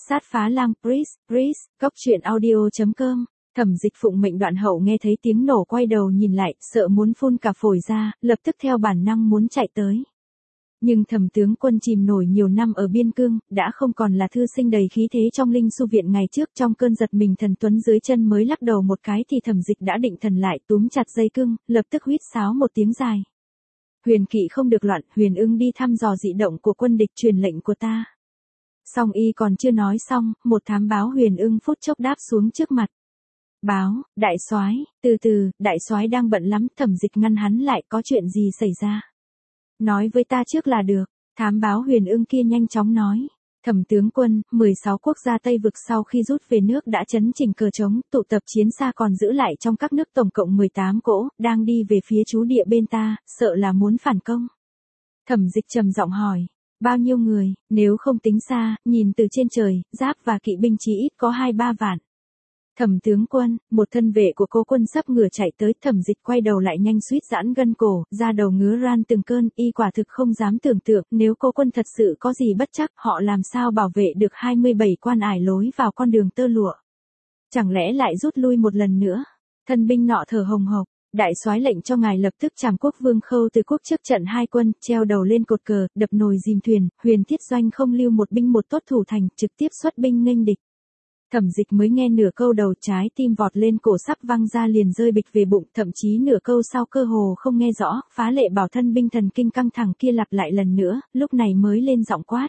Sát phá lang Breeze, Cốc truyện audio.com. Thẩm Dịch phụng mệnh Đoạn Hậu nghe thấy tiếng nổ quay đầu nhìn lại, sợ muốn phun cả phổi ra, lập tức theo bản năng muốn chạy tới. Nhưng Thẩm tướng quân chìm nổi nhiều năm ở biên cương, đã không còn là thư sinh đầy khí thế trong Linh Su viện ngày trước, trong cơn giật mình thần tuấn dưới chân mới lắc đầu một cái thì Thẩm Dịch đã định thần lại, túm chặt dây cương, lập tức huýt sáo một tiếng dài. Huyền kỵ không được loạn, Huyền Ưng đi thăm dò dị động của quân địch, truyền lệnh của ta. Song y còn chưa nói xong, một thám báo Huyền Ưng phút chốc đáp xuống trước mặt. Báo, đại soái, từ từ, đại soái đang bận lắm. Thẩm Dịch ngăn hắn lại, có chuyện gì xảy ra? Nói với ta trước là được. Thám báo Huyền Ưng kia nhanh chóng nói. Thẩm tướng quân, 16 quốc gia Tây vực sau khi rút về nước đã chấn chỉnh cờ trống, tụ tập chiến xa còn giữ lại trong các nước tổng cộng 18 cỗ, đang đi về phía trú địa bên ta, sợ là muốn phản công. Thẩm Dịch trầm giọng hỏi. Bao nhiêu người, nếu không tính xa, nhìn từ trên trời, giáp và kỵ binh chí ít có 2-3 vạn. Thẩm tướng quân, một thân vệ của Cố Quân sắp ngửa chạy tới. Thẩm Dịch quay đầu lại nhanh suýt giãn gân cổ, da đầu ngứa ran từng cơn, y quả thực không dám tưởng tượng, nếu Cố Quân thật sự có gì bất trắc, họ làm sao bảo vệ được 27 quan ải lối vào con đường tơ lụa. Chẳng lẽ lại rút lui một lần nữa? Thân binh nọ thở hồng hộc. Đại soái lệnh cho ngài lập tức trảm Quốc Vương Khâu Từ Quốc trước trận hai quân, treo đầu lên cột cờ, đập nồi dìm thuyền, Huyền Thiết Doanh không lưu một binh một tốt thủ thành, trực tiếp xuất binh nghênh địch. Thẩm Dịch mới nghe nửa câu đầu, trái tim vọt lên cổ sắp văng ra liền rơi bịch về bụng, thậm chí nửa câu sau cơ hồ không nghe rõ. Phá Lệ bảo thân binh thần kinh căng thẳng kia lặp lại lần nữa, lúc này mới lên giọng quát.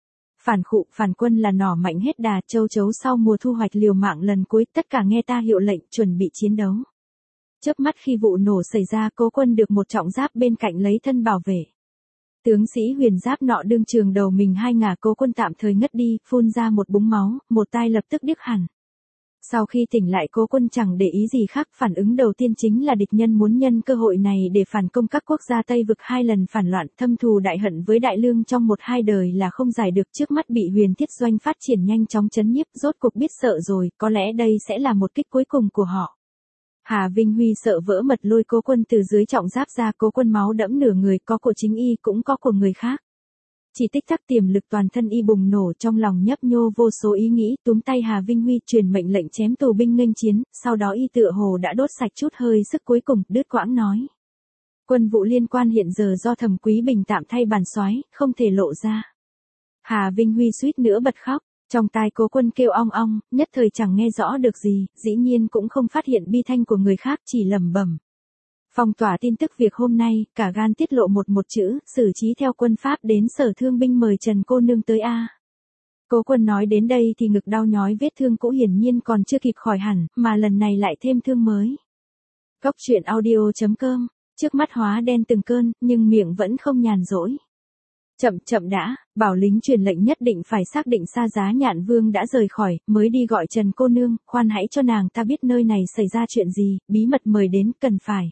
Phản quân là nỏ mạnh hết đà, châu chấu sau mùa thu hoạch liều mạng lần cuối, tất cả nghe ta hiệu lệnh, chuẩn bị chiến đấu. Chớp mắt khi vụ nổ xảy ra, Cố Quân được một trọng giáp bên cạnh lấy thân bảo vệ. Tướng sĩ huyền giáp nọ đương trường đầu mình hai ngả, Cố Quân tạm thời ngất đi, phun ra một búng máu, một tai lập tức điếc hẳn. Sau khi tỉnh lại, Cố Quân chẳng để ý gì khác, phản ứng đầu tiên chính là địch nhân muốn nhân cơ hội này để phản công các quốc gia Tây vực, 2 lần phản loạn, thâm thù đại hận với Đại Lương trong 1-2 đời là không giải được, trước mắt bị Huyền Thiết Doanh phát triển nhanh chóng chấn nhiếp, rốt cuộc biết sợ rồi, có lẽ đây sẽ là một kích cuối cùng của họ. Hà Vinh Huy sợ vỡ mật lôi Cố Quân từ dưới trọng giáp ra, Cố Quân máu đẫm nửa người, có của chính y cũng có của người khác. Chỉ tích tắc tiềm lực toàn thân y bùng nổ, trong lòng nhấp nhô vô số ý nghĩ, túm tay Hà Vinh Huy truyền mệnh lệnh chém tù binh nghênh chiến, sau đó y tựa hồ đã đốt sạch chút hơi sức cuối cùng, đứt quãng nói. Quân vụ liên quan hiện giờ do Thẩm Quý Bình tạm thay bản soái, không thể lộ ra. Hà Vinh Huy suýt nữa bật khóc. Trong tai Cố Quân kêu ong ong, nhất thời chẳng nghe rõ được gì, dĩ nhiên cũng không phát hiện bi thanh của người khác, chỉ lẩm bẩm. Phong tỏa tin tức việc hôm nay, cả gan tiết lộ một chữ, xử trí theo quân pháp, đến Sở Thương binh mời Trần cô nương tới a. Cố Quân nói đến đây thì ngực đau nhói, vết thương cũ hiển nhiên còn chưa kịp khỏi hẳn, mà lần này lại thêm thương mới. Cốc truyện audio.com, trước mắt hóa đen từng cơn, nhưng miệng vẫn không nhàn rỗi. Chậm đã, bảo lính truyền lệnh nhất định phải xác định Sa Giá Nhạn Vương đã rời khỏi, mới đi gọi Trần cô nương, khoan hãy cho nàng ta biết nơi này xảy ra chuyện gì, bí mật mời đến, cần phải.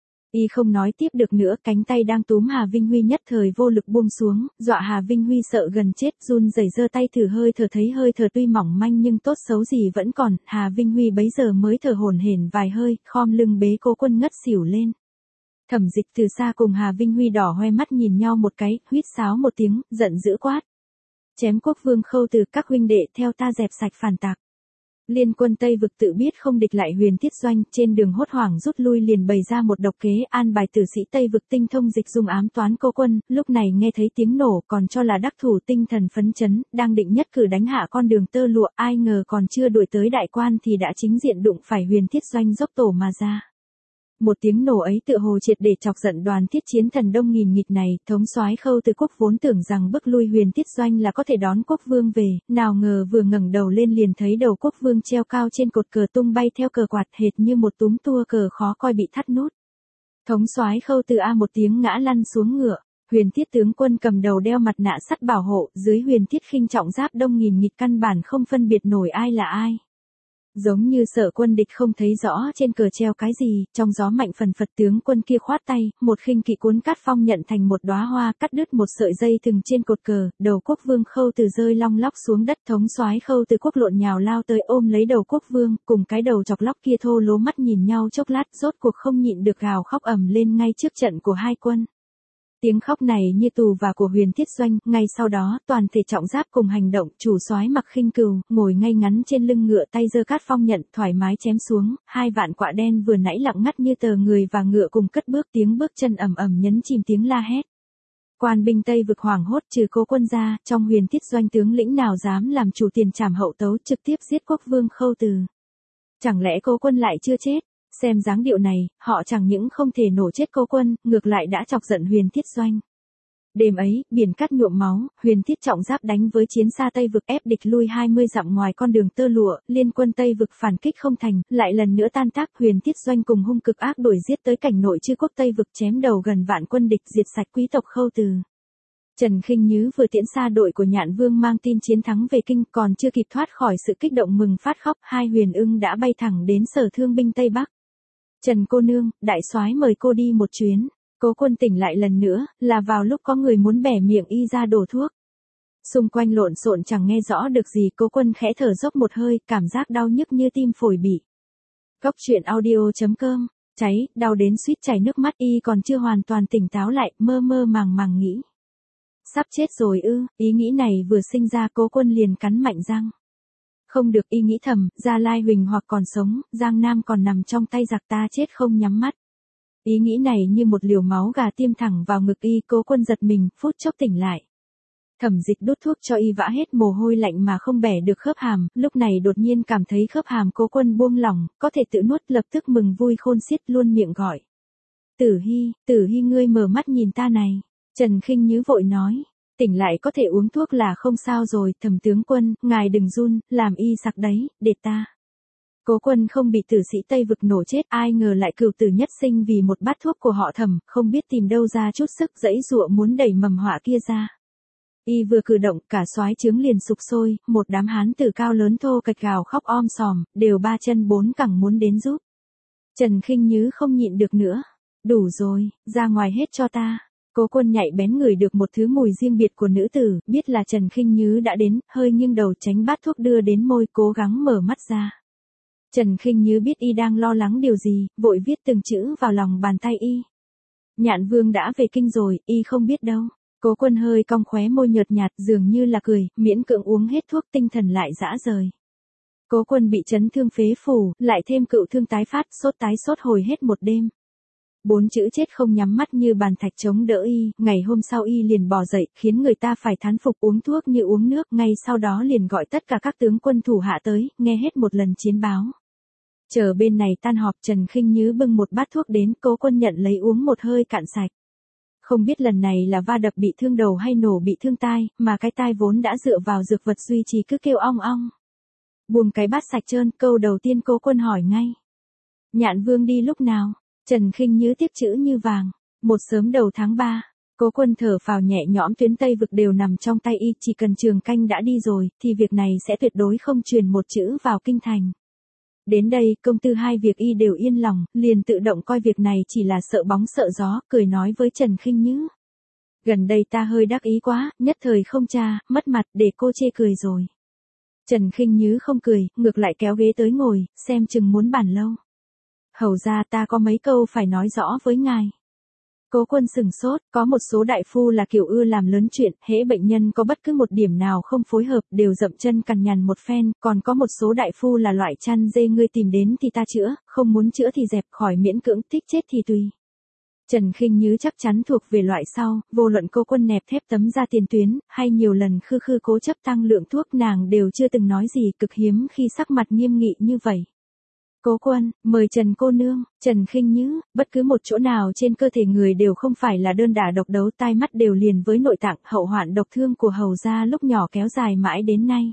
Y không nói tiếp được nữa, cánh tay đang túm Hà Vinh Huy nhất thời vô lực buông xuống, dọa Hà Vinh Huy sợ gần chết, run rẩy giơ tay thử hơi thở, thấy hơi thở tuy mỏng manh nhưng tốt xấu gì vẫn còn. Hà Vinh Huy bấy giờ mới thở hổn hển vài hơi, khom lưng bế Cố Quân ngất xỉu lên. Thẩm Dịch từ xa cùng Hà Vinh Huy đỏ hoe mắt nhìn nhau một cái, huýt sáo một tiếng, giận dữ quát. Chém Quốc Vương Khâu Từ, các huynh đệ theo ta dẹp sạch phản tặc. Liên quân Tây vực tự biết không địch lại Huyền Thiết Doanh, trên đường hốt hoảng rút lui, liền bày ra một độc kế, an bài tử sĩ Tây vực tinh thông dịch dung ám toán Cố Quân, lúc này nghe thấy tiếng nổ còn cho là đắc thủ, tinh thần phấn chấn, đang định nhất cử đánh hạ con đường tơ lụa, ai ngờ còn chưa đuổi tới đại quan thì đã chính diện đụng phải Huyền Thiết Doanh dốc tổ mà ra. Một tiếng nổ ấy tựa hồ triệt để chọc giận đoàn thiết chiến thần đông nghìn nghịt này, thống soái Khâu Từ Quốc vốn tưởng rằng bức lui Huyền Thiết Doanh là có thể đón Quốc Vương về, nào ngờ vừa ngẩng đầu lên liền thấy đầu Quốc Vương treo cao trên cột cờ tung bay theo cờ quạt, hệt như một túm tua cờ khó coi bị thắt nút. Thống soái Khâu Từ a một tiếng ngã lăn xuống ngựa. Huyền Thiết tướng quân cầm đầu đeo mặt nạ sắt bảo hộ, dưới Huyền Thiết khinh trọng giáp đông nghìn nghịt căn bản không phân biệt nổi ai là ai. Giống như sợ quân địch không thấy rõ trên cờ treo cái gì, trong gió mạnh phần phật, tướng quân kia khoát tay, một khinh kỵ cuốn cát phong nhận thành một đóa hoa, cắt đứt một sợi dây thừng trên cột cờ, đầu Quốc Vương Khâu Từ rơi long lóc xuống đất. Thống soái Khâu Từ Quốc lộn nhào lao tới ôm lấy đầu Quốc Vương, cùng cái đầu chọc lóc kia thô lố mắt nhìn nhau chốc lát, rốt cuộc không nhịn được gào khóc ầm lên ngay trước trận của hai quân. Tiếng khóc này như tù và của Huyền Thiết Doanh, ngay sau đó, toàn thể trọng giáp cùng hành động, chủ soái mặc khinh cừu, ngồi ngay ngắn trên lưng ngựa tay giơ cát phong nhận, thoải mái chém xuống, 2 vạn quạ đen vừa nãy lặng ngắt như tờ người và ngựa cùng cất bước, tiếng bước chân ầm ầm nhấn chìm tiếng la hét. Quan binh Tây vực hoảng hốt, trừ Cố Quân ra, trong Huyền Thiết Doanh tướng lĩnh nào dám làm chủ tiền trảm hậu tấu, trực tiếp giết quốc vương Khâu Từ. Chẳng lẽ Cố Quân lại chưa chết? Xem dáng điệu này, họ chẳng những không thể nổ chết Cố Quân, ngược lại đã chọc giận Huyền Thiết Doanh. Đêm ấy, biển cát nhuộm máu, Huyền Thiết trọng giáp đánh với chiến xa Tây vực ép địch lui 20 dặm ngoài con đường tơ lụa, liên quân Tây vực phản kích không thành, lại lần nữa tan tác. Huyền Thiết Doanh cùng hung cực ác đuổi giết tới cảnh nội chư quốc Tây vực, chém đầu gần vạn quân địch, diệt sạch quý tộc Khâu Từ. Trần Khinh Nhứ vừa tiễn xa đội của Nhạn Vương mang tin chiến thắng về kinh, còn chưa kịp thoát khỏi sự kích động mừng phát khóc, hai huyền ưng đã bay thẳng đến sở thương binh Tây Bắc. Trần cô nương, đại soái mời cô đi một chuyến. Cố Quân tỉnh lại lần nữa, là vào lúc có người muốn bẻ miệng y ra đổ thuốc. Xung quanh lộn xộn chẳng nghe rõ được gì, Cố Quân khẽ thở dốc một hơi, cảm giác đau nhức như tim phổi bị. Góc truyện audio.com, cháy, đau đến suýt chảy nước mắt, y còn chưa hoàn toàn tỉnh táo lại, mơ mơ màng màng nghĩ. Sắp chết rồi ư, ý nghĩ này vừa sinh ra Cố Quân liền cắn mạnh răng. Không được, y nghĩ thầm, Gia Lai Huỳnh hoặc còn sống, Giang Nam còn nằm trong tay giặc, ta chết không nhắm mắt. Ý nghĩ này như một liều máu gà tiêm thẳng vào ngực y, Cố Quân giật mình, phút chốc tỉnh lại. Thẩm Dịch đút thuốc cho y vã hết mồ hôi lạnh mà không bẻ được khớp hàm, lúc này đột nhiên cảm thấy khớp hàm Cố Quân buông lỏng, có thể tự nuốt, lập tức mừng vui khôn xiết luôn miệng gọi. Tử Hy ngươi mở mắt nhìn ta này. Trần Khinh Nhứ vội nói. Tỉnh lại có thể uống thuốc là không sao rồi, Thẩm tướng quân, ngài đừng run, làm y sặc đấy, để ta. Cố Quân không bị tử sĩ Tây vực nổ chết, ai ngờ lại cửu tử nhất sinh vì một bát thuốc của họ Thẩm, không biết tìm đâu ra chút sức, giãy giụa muốn đẩy mầm họa kia ra. Y vừa cử động, cả soái trướng liền sục sôi, một đám hán tử cao lớn thô kệch gào khóc om sòm, đều ba chân bốn cẳng muốn đến giúp. Trần Khinh Nhứ không nhịn được nữa. Đủ rồi, ra ngoài hết cho ta. Cố Quân nhạy bén ngửi được một thứ mùi riêng biệt của nữ tử, biết là Trần Khinh Nhứ đã đến, hơi nghiêng đầu tránh bát thuốc đưa đến môi, cố gắng mở mắt ra. Trần Khinh Nhứ biết y đang lo lắng điều gì, vội viết từng chữ vào lòng bàn tay y. Nhạn Vương đã về kinh rồi, y không biết đâu. Cố Quân hơi cong khóe môi nhợt nhạt, dường như là cười, miễn cưỡng uống hết thuốc, tinh thần lại rã rời. Cố Quân bị chấn thương phế phủ, lại thêm cựu thương tái phát, sốt tái sốt hồi hết một đêm. 4 chữ chết không nhắm mắt như bàn thạch chống đỡ y, ngày hôm sau y liền bò dậy, khiến người ta phải thán phục, uống thuốc như uống nước, ngay sau đó liền gọi tất cả các tướng quân thủ hạ tới, nghe hết một lần chiến báo. Chờ bên này tan họp, Trần Khinh Nhứ bưng một bát thuốc đến, Cố Quân nhận lấy uống một hơi cạn sạch. Không biết lần này là va đập bị thương đầu hay nổ bị thương tai, mà cái tai vốn đã dựa vào dược vật duy trì cứ kêu ong ong. Buông cái bát sạch trơn, câu đầu tiên Cố Quân hỏi ngay. Nhạn Vương đi lúc nào? Trần Khinh Nhứ tiếp chữ như vàng. Một sớm đầu tháng 3. Cố Quân thở phào nhẹ nhõm, tuyến Tây vực đều nằm trong tay y, chỉ cần Trường Canh đã đi rồi, thì việc này sẽ tuyệt đối không truyền một chữ vào kinh thành. Đến đây, công tư hai việc y đều yên lòng, liền tự động coi việc này chỉ là sợ bóng sợ gió, cười nói với Trần Khinh Nhứ. Gần đây ta hơi đắc ý quá, nhất thời không tra, mất mặt, để cô chê cười rồi. Trần Khinh Nhứ không cười, ngược lại kéo ghế tới ngồi, xem chừng muốn bàn lâu. Hầu ra ta có mấy câu phải nói rõ với ngài. Cố Quân sừng sốt, có một số đại phu là kiểu ưa làm lớn chuyện, hễ bệnh nhân có bất cứ một điểm nào không phối hợp đều dậm chân cằn nhằn một phen, còn có một số đại phu là loại chăn dê, ngươi tìm đến thì ta chữa, không muốn chữa thì dẹp, khỏi miễn cưỡng, thích chết thì tùy. Trần Khinh Nhứ chắc chắn thuộc về loại sau, vô luận Cố Quân nẹp thép tấm ra tiền tuyến, hay nhiều lần khư khư cố chấp tăng lượng thuốc, nàng đều chưa từng nói gì, cực hiếm khi sắc mặt nghiêm nghị như vậy. Cố Quân, mời Trần cô nương. Trần Khinh Nhứ, bất cứ một chỗ nào trên cơ thể người đều không phải là đơn đả độc đấu, tai mắt đều liền với nội tạng, hậu hoạn độc thương của hầu gia lúc nhỏ kéo dài mãi đến nay.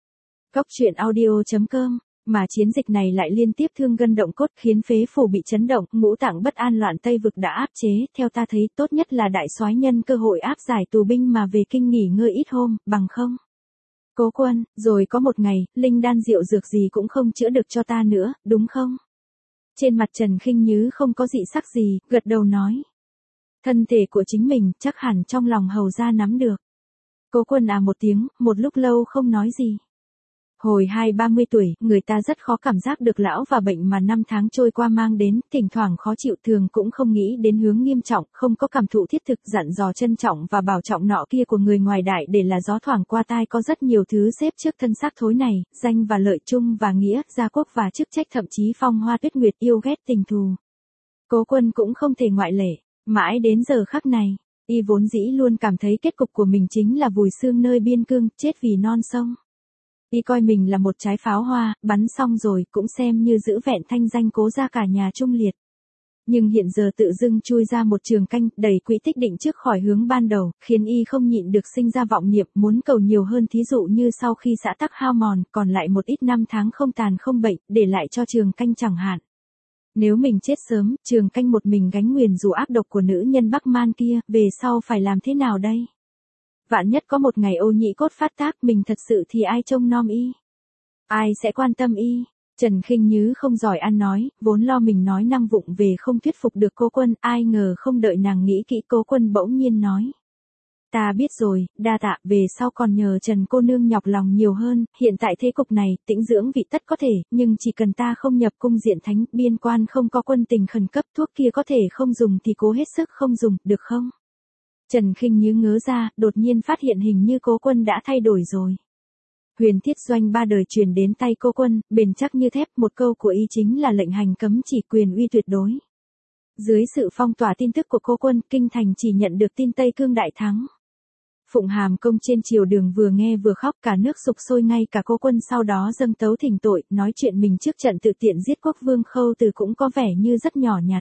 Góc truyện audio.com, mà chiến dịch này lại liên tiếp thương gân động cốt, khiến phế phủ bị chấn động, ngũ tạng bất an, loạn Tây vực đã áp chế, theo ta thấy tốt nhất là đại soái nhân cơ hội áp giải tù binh mà về kinh nghỉ ngơi ít hôm, bằng không. Cố Quân, rồi có một ngày, linh đan rượu dược gì cũng không chữa được cho ta nữa, đúng không? Trên mặt Trần Khinh Nhứ không có dị sắc gì, gật đầu nói. Thân thể của chính mình, chắc hẳn trong lòng hầu gia nắm được. Cố Quân à một tiếng, một lúc lâu không nói gì. Hồi 20-30 tuổi, người ta rất khó cảm giác được lão và bệnh mà năm tháng trôi qua mang đến, thỉnh thoảng khó chịu thường cũng không nghĩ đến hướng nghiêm trọng, không có cảm thụ thiết thực dặn dò trân trọng và bảo trọng nọ kia của người ngoài đại để là gió thoảng qua tai có rất nhiều thứ xếp trước thân xác thối này, danh và lợi chung và nghĩa, gia quốc và chức trách thậm chí phong hoa tuyết nguyệt yêu ghét tình thù. Cố Quân cũng không thể ngoại lệ, mãi đến giờ khắc này, y vốn dĩ luôn cảm thấy kết cục của mình chính là vùi xương nơi biên cương, chết vì non sông. Y coi mình là một trái pháo hoa, bắn xong rồi cũng xem như giữ vẹn thanh danh Cố gia cả nhà trung liệt. Nhưng hiện giờ tự dưng chui ra một trường canh đầy quỹ tích định trước khỏi hướng ban đầu, khiến y không nhịn được sinh ra vọng niệm muốn cầu nhiều hơn, thí dụ như sau khi xã tắc hao mòn, còn lại một ít năm tháng không tàn không bệnh, để lại cho trường canh chẳng hạn. Nếu mình chết sớm, trường canh một mình gánh nguyền rủa ác độc của nữ nhân Bắc Man kia, về sau phải làm thế nào đây? Vạn nhất có một ngày ô nhĩ cốt phát tác, mình thật sự thì ai trông nom y? Ai sẽ quan tâm y? Trần Khinh Nhứ không giỏi ăn nói, vốn lo mình nói năng vụng về không thuyết phục được Cố Quân, ai ngờ không đợi nàng nghĩ kỹ Cố Quân bỗng nhiên nói. Ta biết rồi, đa tạ, về sau còn nhờ Trần cô nương nhọc lòng nhiều hơn, hiện tại thế cục này, tĩnh dưỡng vị tất có thể, nhưng chỉ cần ta không nhập cung diện thánh, biên quan không có quân tình khẩn cấp, thuốc kia có thể không dùng thì cố hết sức không dùng, được không? Trần Khinh Nhứ ngớ ra, đột nhiên phát hiện hình như Cố Quân đã thay đổi rồi. Huyền Thiết Doanh ba đời truyền đến tay Cố Quân, bền chắc như thép, một câu của y chính là lệnh hành cấm chỉ, quyền uy tuyệt đối. Dưới sự phong tỏa tin tức của Cố Quân, kinh thành chỉ nhận được tin Tây Cương đại thắng. Phụng Hàm công trên triều đường vừa nghe vừa khóc, cả nước sục sôi, ngay cả Cố Quân sau đó dâng tấu thỉnh tội, nói chuyện mình trước trận tự tiện giết Quốc vương Khâu Từ cũng có vẻ như rất nhỏ nhặt.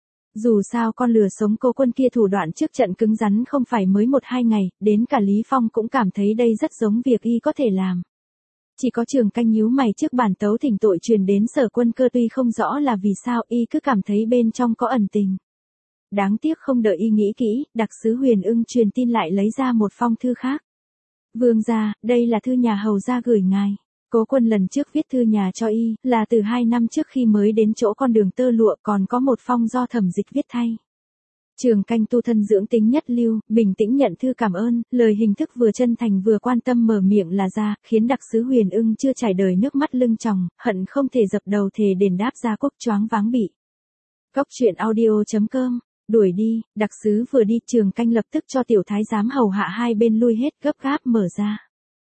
Dù sao con lừa sống Cố Quân kia thủ đoạn trước trận cứng rắn không phải mới 1-2 ngày, đến cả Lý Phong cũng cảm thấy đây rất giống việc y có thể làm. Chỉ có Trường Canh nhíu mày trước bản tấu thỉnh tội truyền đến Sở Quân Cơ, tuy không rõ là vì sao, y cứ cảm thấy bên trong có ẩn tình. Đáng tiếc không đợi y nghĩ kỹ, đặc sứ Huyền Ưng truyền tin lại lấy ra một phong thư khác. Vương gia, đây là thư nhà hầu gia gửi ngài. Cố Quân lần trước viết thư nhà cho y, là từ 2 năm trước khi mới đến chỗ con đường tơ lụa, còn có một phong do Thẩm Dịch viết thay. Trường Canh tu thân dưỡng tính nhất lưu, bình tĩnh nhận thư cảm ơn, lời hình thức vừa chân thành vừa quan tâm mở miệng là ra, khiến đặc sứ Huyền Ưng chưa trải đời nước mắt lưng tròng, hận không thể dập đầu thề đền đáp gia quốc, choáng váng bị. Góc truyện audio.com. Đuổi đi, đặc sứ vừa đi, Trường Canh lập tức cho tiểu thái giám hầu hạ hai bên lui hết, gấp gáp mở ra.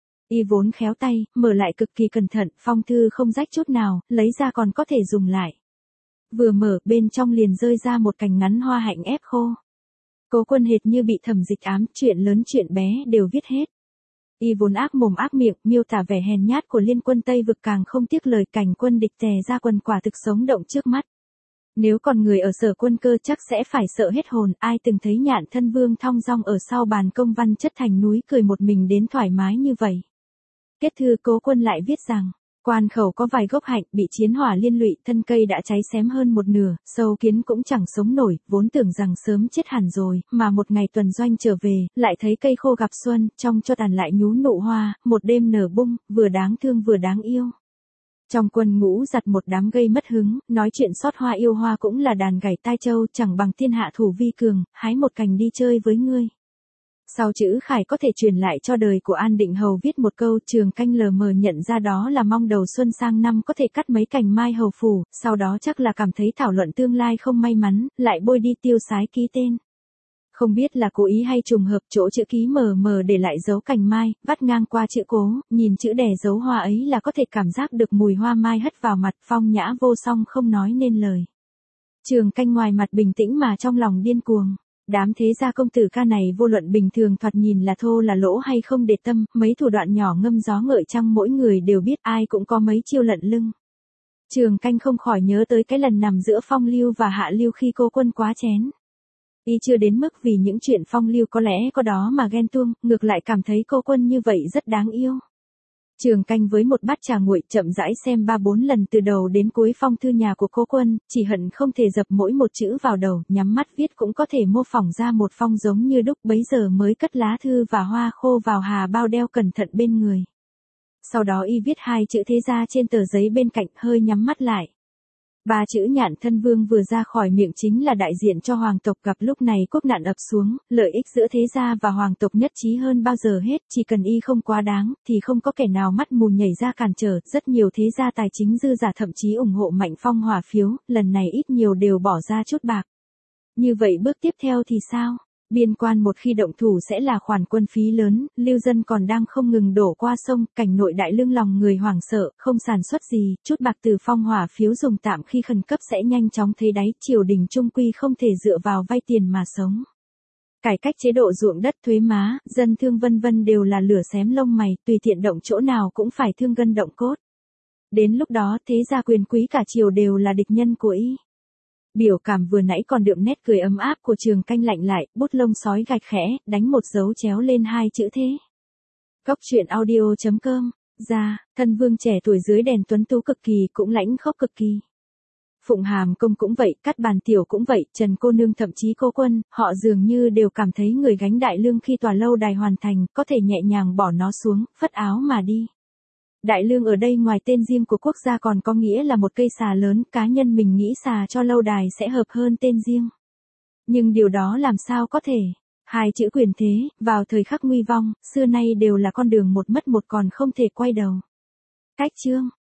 Y vốn khéo tay, mở lại cực kỳ cẩn thận, phong thư không rách chút nào, lấy ra còn có thể dùng lại. Vừa mở, bên trong liền rơi ra một cành ngắn hoa hạnh ép khô. Cố Quân hệt như bị Thẩm Dịch ám, chuyện lớn chuyện bé đều viết hết. Y vốn ác mồm ác miệng, miêu tả vẻ hèn nhát của liên quân Tây vực, càng không tiếc lời cảnh quân địch tè ra quần, quả thực sống động trước mắt. Nếu còn người ở Sở Quân Cơ chắc sẽ phải sợ hết hồn, ai từng thấy Nhạn Thân Vương thong dong ở sau bàn công văn chất thành núi cười một mình đến thoải mái như vậy. Kết thư Cố Quân lại viết rằng, quan khẩu có vài gốc hạnh bị chiến hỏa liên lụy, thân cây đã cháy xém hơn một nửa, sâu kiến cũng chẳng sống nổi, vốn tưởng rằng sớm chết hẳn rồi, mà một ngày tuần doanh trở về, lại thấy cây khô gặp xuân, trong cho tàn lại nhú nụ hoa, một đêm nở bung, vừa đáng thương vừa đáng yêu. Trong quân ngũ giặt một đám gây mất hứng, nói chuyện xót hoa yêu hoa cũng là đàn gảy tai châu, chẳng bằng thiên hạ thủ vi cường, hái một cành đi chơi với ngươi. Sau chữ khải có thể truyền lại cho đời của An Định Hầu viết một câu, Trường Canh lờ mờ nhận ra đó là mong đầu xuân sang năm có thể cắt mấy cành mai hầu phủ, sau đó chắc là cảm thấy thảo luận tương lai không may mắn, lại bôi đi tiêu sái ký tên. Không biết là cố ý hay trùng hợp, chỗ chữ ký mờ mờ để lại dấu cành mai, vắt ngang qua chữ Cố, nhìn chữ đè dấu hoa ấy là có thể cảm giác được mùi hoa mai hất vào mặt, phong nhã vô song không nói nên lời. Trường Canh ngoài mặt bình tĩnh mà trong lòng điên cuồng. Đám thế gia công tử ca này vô luận bình thường thoạt nhìn là thô là lỗ hay không để tâm, mấy thủ đoạn nhỏ ngâm gió ngợi trăng mỗi người đều biết, ai cũng có mấy chiêu lận lưng. Trường Canh không khỏi nhớ tới cái lần nằm giữa Phong Lưu và Hạ Lưu khi Cố Quân quá chén. Y chưa đến mức vì những chuyện Phong Lưu có lẽ có đó mà ghen tuông, ngược lại cảm thấy Cố Quân như vậy rất đáng yêu. Trường Canh với một bát trà nguội chậm rãi xem 3-4 lần từ đầu đến cuối phong thư nhà của Cố Quân, chỉ hận không thể dập mỗi một chữ vào đầu, nhắm mắt viết cũng có thể mô phỏng ra một phong giống như đúc, bấy giờ mới cất lá thư và hoa khô vào hà bao đeo cẩn thận bên người. Sau đó y viết 2 chữ thế gia trên tờ giấy bên cạnh, hơi nhắm mắt lại. Ba chữ Nhạn Thân Vương vừa ra khỏi miệng chính là đại diện cho hoàng tộc, gặp lúc này quốc nạn ập xuống, lợi ích giữa thế gia và hoàng tộc nhất trí hơn bao giờ hết, chỉ cần y không quá đáng, thì không có kẻ nào mắt mù nhảy ra cản trở, rất nhiều thế gia tài chính dư giả thậm chí ủng hộ Mạnh Phong hỏa phiếu, lần này ít nhiều đều bỏ ra chút bạc. Như vậy bước tiếp theo thì sao? Biên quan một khi động thủ sẽ là khoản quân phí lớn, lưu dân còn đang không ngừng đổ qua sông, cảnh nội đại lương lòng người hoảng sợ, không sản xuất gì, chút bạc từ phong hỏa phiếu dùng tạm khi khẩn cấp sẽ nhanh chóng thấy đáy, triều đình trung quy không thể dựa vào vay tiền mà sống. Cải cách chế độ ruộng đất, thuế má, dân thương vân vân đều là lửa xém lông mày, tùy tiện động chỗ nào cũng phải thương gân động cốt. Đến lúc đó thế gia quyền quý cả triều đều là địch nhân của y. Biểu cảm vừa nãy còn đượm nét cười ấm áp của Trường Canh lạnh lại, bút lông sói gạch khẽ, đánh một dấu chéo lên hai chữ thế. Cốc truyện audio.com, ra, thân vương trẻ tuổi dưới đèn tuấn tú cực kỳ cũng lãnh khốc cực kỳ. Phụng Hàm Công cũng vậy, Cát Bàn Tiểu cũng vậy, Trần cô nương thậm chí Cô Quân, họ dường như đều cảm thấy người gánh đại lương khi tòa lâu đài hoàn thành, có thể nhẹ nhàng bỏ nó xuống, phất áo mà đi. Đại lương ở đây ngoài tên riêng của quốc gia còn có nghĩa là một cây xà lớn, cá nhân mình nghĩ xà cho lâu đài sẽ hợp hơn tên riêng. Nhưng điều đó làm sao có thể? Hai chữ quyền thế, vào thời khắc nguy vong, xưa nay đều là con đường một mất một còn không thể quay đầu. Cách chương